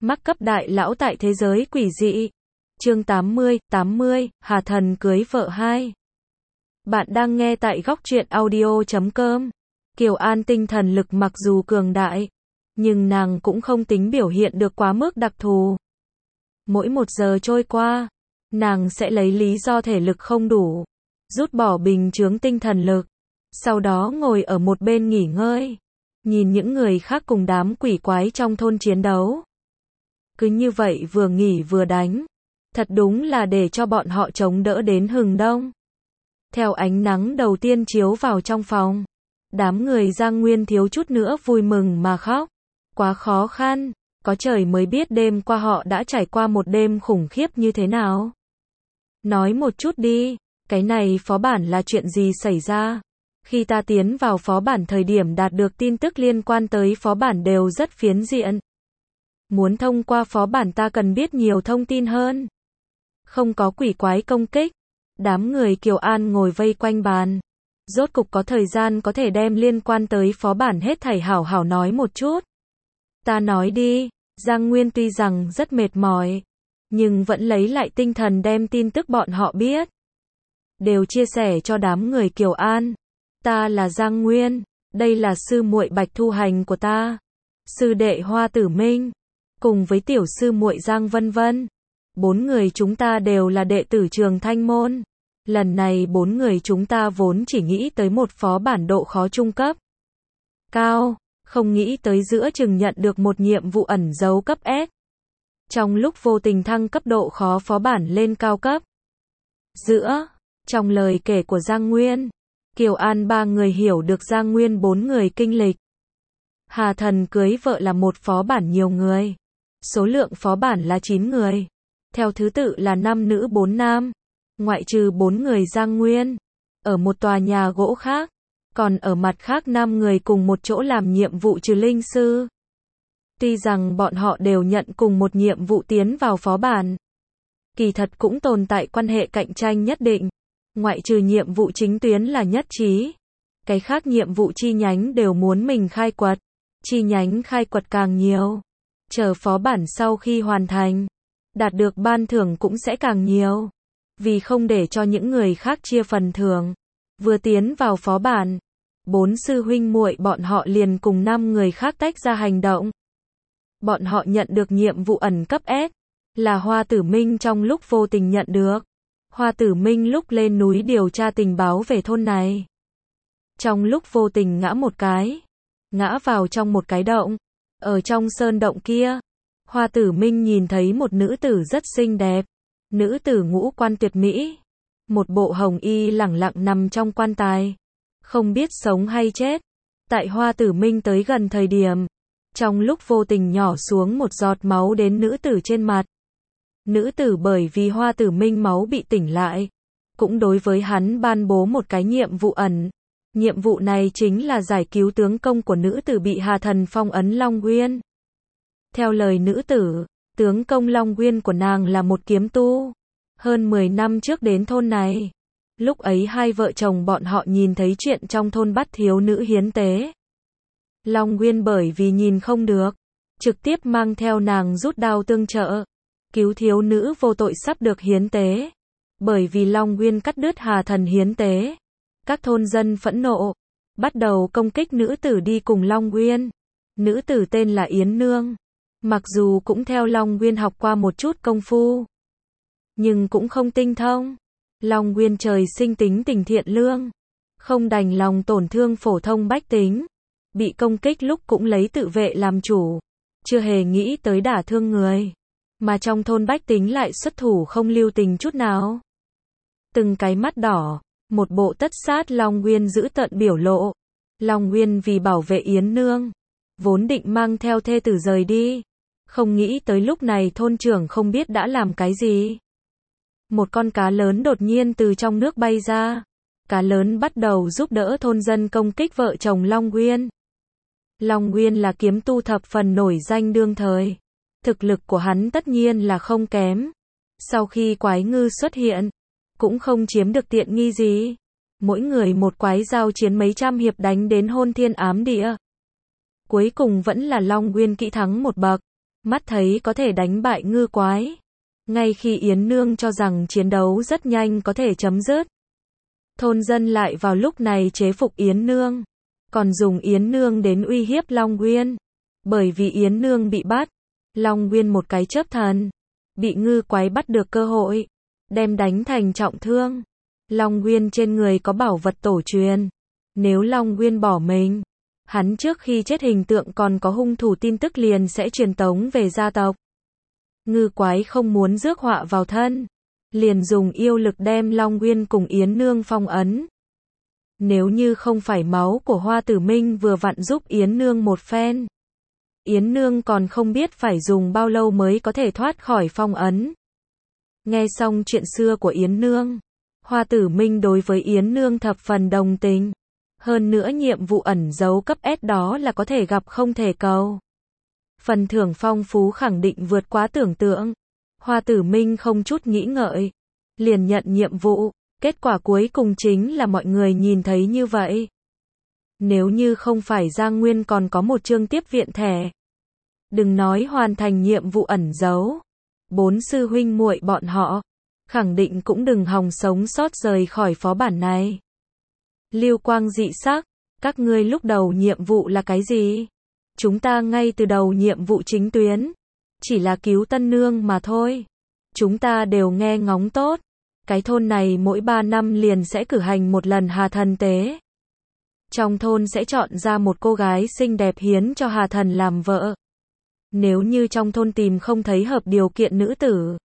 Mắc cấp đại lão tại thế giới quỷ dị. Chương 80, Hà Thần cưới vợ 2. Bạn đang nghe tại góc truyện audio.com. Kiều An tinh thần lực mặc dù cường đại, nhưng nàng cũng không tính biểu hiện được quá mức đặc thù. Mỗi 1 giờ trôi qua, nàng sẽ lấy lý do thể lực không đủ, rút bỏ bình chướng tinh thần lực, sau đó ngồi ở một bên nghỉ ngơi, nhìn những người khác cùng đám quỷ quái trong thôn chiến đấu. Cứ như vậy vừa nghỉ vừa đánh, thật đúng là để cho bọn họ chống đỡ đến hừng đông. Theo ánh nắng đầu tiên chiếu vào trong phòng, đám người Giang Nguyên thiếu chút nữa vui mừng mà khóc. Quá khó khăn, có trời mới biết đêm qua họ đã trải qua một đêm khủng khiếp như thế nào. Nói một chút đi, cái này phó bản là chuyện gì xảy ra? Khi ta tiến vào phó bản thời điểm đạt được tin tức liên quan tới phó bản đều rất phiến diện. Muốn thông qua phó bản ta cần biết nhiều thông tin hơn. Không có quỷ quái công kích. Đám người Kiều An ngồi vây quanh bàn. Rốt cục có thời gian có thể đem liên quan tới phó bản hết thảy hảo hảo nói một chút. Ta nói đi. Giang Nguyên tuy rằng rất mệt mỏi, nhưng vẫn lấy lại tinh thần đem tin tức bọn họ biết. Đều chia sẻ cho đám người Kiều An. Ta là Giang Nguyên, đây là sư muội Bạch Thu Hành của ta. Sư đệ Hoa Tử Minh, cùng với tiểu sư muội Giang Vân Vân. 4 người chúng ta đều là đệ tử Trường Thanh Môn. Lần này 4 người chúng ta vốn chỉ nghĩ tới một phó bản độ khó trung cấp cao, không nghĩ tới giữa chừng nhận được một nhiệm vụ ẩn giấu cấp S. Trong lúc vô tình thăng cấp độ khó phó bản lên cao cấp. Trong lời kể của Giang Nguyên, Kiều An 3 người hiểu được Giang Nguyên 4 người kinh lịch. Hà Thần cưới vợ là một phó bản nhiều người. Số lượng phó bản là 9 người. Theo thứ tự là 5 nữ 4 nam. Ngoại trừ 4 người Giang Nguyên. Ở một tòa nhà gỗ khác. Còn ở mặt khác 5 người cùng một chỗ làm nhiệm vụ trừ linh sư. Tuy rằng bọn họ đều nhận cùng một nhiệm vụ tiến vào phó bản, kỳ thật cũng tồn tại quan hệ cạnh tranh nhất định. Ngoại trừ nhiệm vụ chính tuyến là nhất trí. Cái khác nhiệm vụ chi nhánh đều muốn mình khai quật. Chi nhánh khai quật càng nhiều, chờ phó bản sau khi hoàn thành, đạt được ban thưởng cũng sẽ càng nhiều. Vì không để cho những người khác chia phần thưởng, vừa tiến vào phó bản, 4 sư huynh muội bọn họ liền cùng 5 người khác tách ra hành động. Bọn họ nhận được nhiệm vụ ẩn cấp S, là Hoa Tử Minh trong lúc vô tình nhận được. Hoa Tử Minh lúc lên núi điều tra tình báo về thôn này, trong lúc vô tình ngã vào trong một cái động. Ở trong sơn động kia, Hoa Tử Minh nhìn thấy một nữ tử rất xinh đẹp. Nữ tử ngũ quan tuyệt mỹ, một bộ hồng y lẳng lặng nằm trong quan tài, không biết sống hay chết. Tại Hoa Tử Minh tới gần thời điểm, trong lúc vô tình nhỏ xuống một giọt máu đến nữ tử trên mặt. Nữ tử bởi vì Hoa Tử Minh máu bị tỉnh lại, cũng đối với hắn ban bố một cái nhiệm vụ ẩn. Nhiệm vụ này chính là giải cứu tướng công của nữ tử bị Hà Thần phong ấn Long Nguyên. Theo lời nữ tử, tướng công Long Nguyên của nàng là một kiếm tu. Hơn 10 năm trước đến thôn này. Lúc ấy hai vợ chồng bọn họ nhìn thấy chuyện trong thôn bắt thiếu nữ hiến tế. Long Nguyên bởi vì nhìn không được, trực tiếp mang theo nàng rút đao tương trợ, cứu thiếu nữ vô tội sắp được hiến tế. Bởi vì Long Nguyên cắt đứt Hà Thần hiến tế, các thôn dân phẫn nộ, bắt đầu công kích nữ tử đi cùng Long Nguyên. Nữ tử tên là Yến Nương. Mặc dù cũng theo Long Nguyên học qua một chút công phu, nhưng cũng không tinh thông. Long Nguyên trời sinh tính tình thiện lương, không đành lòng tổn thương phổ thông bách tính. Bị công kích lúc cũng lấy tự vệ làm chủ, chưa hề nghĩ tới đả thương người. Mà trong thôn bách tính lại xuất thủ không lưu tình chút nào. Từng cái mắt đỏ, một bộ tất sát Long Nguyên giữ tận biểu lộ. Long Nguyên vì bảo vệ Yến Nương, vốn định mang theo thê tử rời đi. Không nghĩ tới lúc này thôn trưởng không biết đã làm cái gì. Một con cá lớn đột nhiên từ trong nước bay ra. Cá lớn bắt đầu giúp đỡ thôn dân công kích vợ chồng Long Nguyên. Long Nguyên là kiếm tu thập phần nổi danh đương thời. Thực lực của hắn tất nhiên là không kém. Sau khi quái ngư xuất hiện, cũng không chiếm được tiện nghi gì. Mỗi người một quái giao chiến mấy trăm hiệp đánh đến hôn thiên ám địa. Cuối cùng vẫn là Long Nguyên kỹ thắng một bậc. mắt thấy có thể đánh bại ngư quái. Ngay khi Yến Nương cho rằng chiến đấu rất nhanh có thể chấm dứt, thôn dân lại vào lúc này chế phục Yến Nương, còn dùng Yến Nương đến uy hiếp Long Nguyên. Bởi vì Yến Nương bị bắt, Long Nguyên một cái chớp thần, bị ngư quái bắt được cơ hội, đem đánh thành trọng thương. Long Nguyên trên người có bảo vật tổ truyền. Nếu Long Nguyên bỏ mình, hắn trước khi chết hình tượng còn có hung thủ tin tức liền sẽ truyền tống về gia tộc. Ngư quái không muốn rước họa vào thân, liền dùng yêu lực đem Long Nguyên cùng Yến Nương phong ấn. Nếu như không phải máu của Hoa Tử Minh vừa vặn giúp Yến Nương một phen, Yến Nương còn không biết phải dùng bao lâu mới có thể thoát khỏi phong ấn. Nghe xong chuyện xưa của Yến Nương, Hoa Tử Minh đối với Yến Nương thập phần đồng tình. Hơn nữa nhiệm vụ ẩn giấu cấp S đó là có thể gặp không thể cầu. Phần thưởng phong phú khẳng định vượt quá tưởng tượng. Hoa Tử Minh không chút nghĩ ngợi, liền nhận nhiệm vụ. Kết quả cuối cùng chính là mọi người nhìn thấy như vậy. Nếu như không phải Giang Nguyên còn có một chương tiếp viện thẻ, đừng nói hoàn thành nhiệm vụ ẩn giấu, 4 sư huynh muội bọn họ khẳng định cũng đừng hòng sống sót rời khỏi phó bản này. Lưu quang dị sắc, các ngươi lúc đầu nhiệm vụ là cái gì? Chúng ta ngay từ đầu nhiệm vụ chính tuyến, chỉ là cứu Tân Nương mà thôi. Chúng ta đều nghe ngóng tốt. Cái thôn này mỗi 3 năm liền sẽ cử hành một lần Hà Thần tế. Trong thôn sẽ chọn ra một cô gái xinh đẹp hiến cho Hà Thần làm vợ. Nếu như trong thôn tìm không thấy hợp điều kiện nữ tử,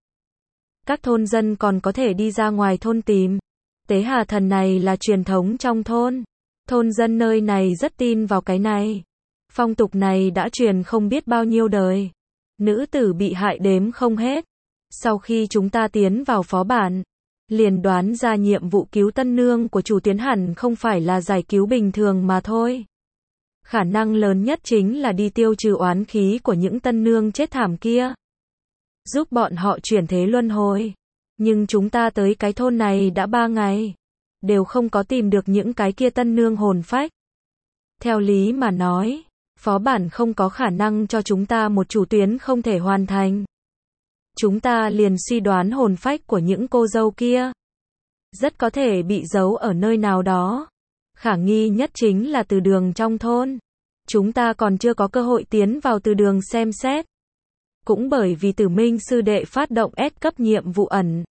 các thôn dân còn có thể đi ra ngoài thôn tìm. Tế Hà Thần này là truyền thống trong thôn. Thôn dân nơi này rất tin vào cái này. Phong tục này đã truyền không biết bao nhiêu đời. Nữ tử bị hại đếm không hết. Sau khi chúng ta tiến vào phó bản, liền đoán ra nhiệm vụ cứu Tân Nương của chủ tuyến hẳn không phải là giải cứu bình thường mà thôi. Khả năng lớn nhất chính là đi tiêu trừ oán khí của những Tân Nương chết thảm kia, giúp bọn họ chuyển thế luân hồi. Nhưng chúng ta tới cái thôn này đã 3 ngày, đều không có tìm được những cái kia Tân Nương hồn phách. Theo lý mà nói, phó bản không có khả năng cho chúng ta một chủ tuyến không thể hoàn thành. Chúng ta liền suy đoán hồn phách của những cô dâu kia rất có thể bị giấu ở nơi nào đó. Khả nghi nhất chính là từ đường trong thôn. Chúng ta còn chưa có cơ hội tiến vào từ đường xem xét. Cũng bởi vì Tử Minh sư đệ phát động S cấp nhiệm vụ ẩn,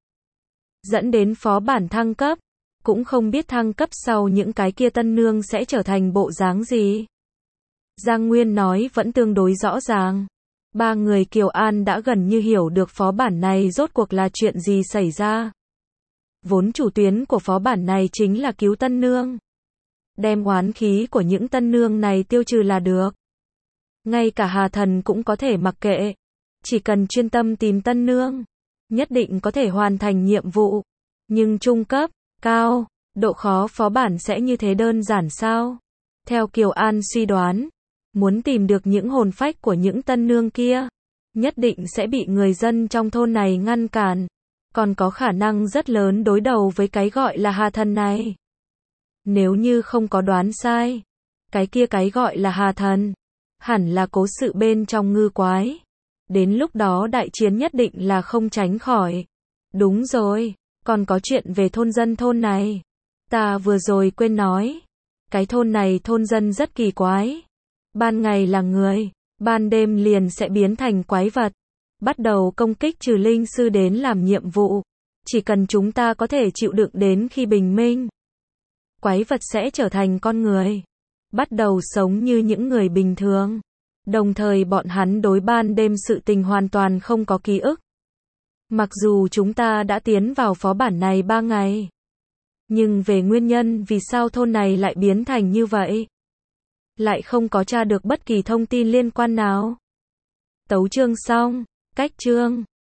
dẫn đến phó bản thăng cấp. Cũng không biết thăng cấp sau những cái kia Tân Nương sẽ trở thành bộ dáng gì. Giang Nguyên nói vẫn tương đối rõ ràng. 3 người Kiều An đã gần như hiểu được phó bản này rốt cuộc là chuyện gì xảy ra. Vốn chủ tuyến của phó bản này chính là cứu Tân Nương. Đem oán khí của những Tân Nương này tiêu trừ là được. Ngay cả Hà Thần cũng có thể mặc kệ. Chỉ cần chuyên tâm tìm Tân Nương, nhất định có thể hoàn thành nhiệm vụ. Nhưng trung cấp, cao, độ khó phó bản sẽ như thế đơn giản sao? Theo Kiều An suy đoán, muốn tìm được những hồn phách của những Tân Nương kia, nhất định sẽ bị người dân trong thôn này ngăn cản. Còn có khả năng rất lớn đối đầu với cái gọi là Hà Thần này. Nếu như không có đoán sai, cái gọi là Hà Thần, hẳn là cố sự bên trong ngư quái. Đến lúc đó đại chiến nhất định là không tránh khỏi. Đúng rồi, còn có chuyện về thôn dân thôn này. Ta vừa rồi quên nói. Cái thôn này thôn dân rất kỳ quái. Ban ngày là người, ban đêm liền sẽ biến thành quái vật. Bắt đầu công kích trừ linh sư đến làm nhiệm vụ. Chỉ cần chúng ta có thể chịu đựng đến khi bình minh, quái vật sẽ trở thành con người, bắt đầu sống như những người bình thường. Đồng thời bọn hắn đối ban đêm sự tình hoàn toàn không có ký ức. Mặc dù chúng ta đã tiến vào phó bản này 3 ngày, nhưng về nguyên nhân vì sao thôn này lại biến thành như vậy, lại không có tra được bất kỳ thông tin liên quan nào. Tấu chương xong, cách chương.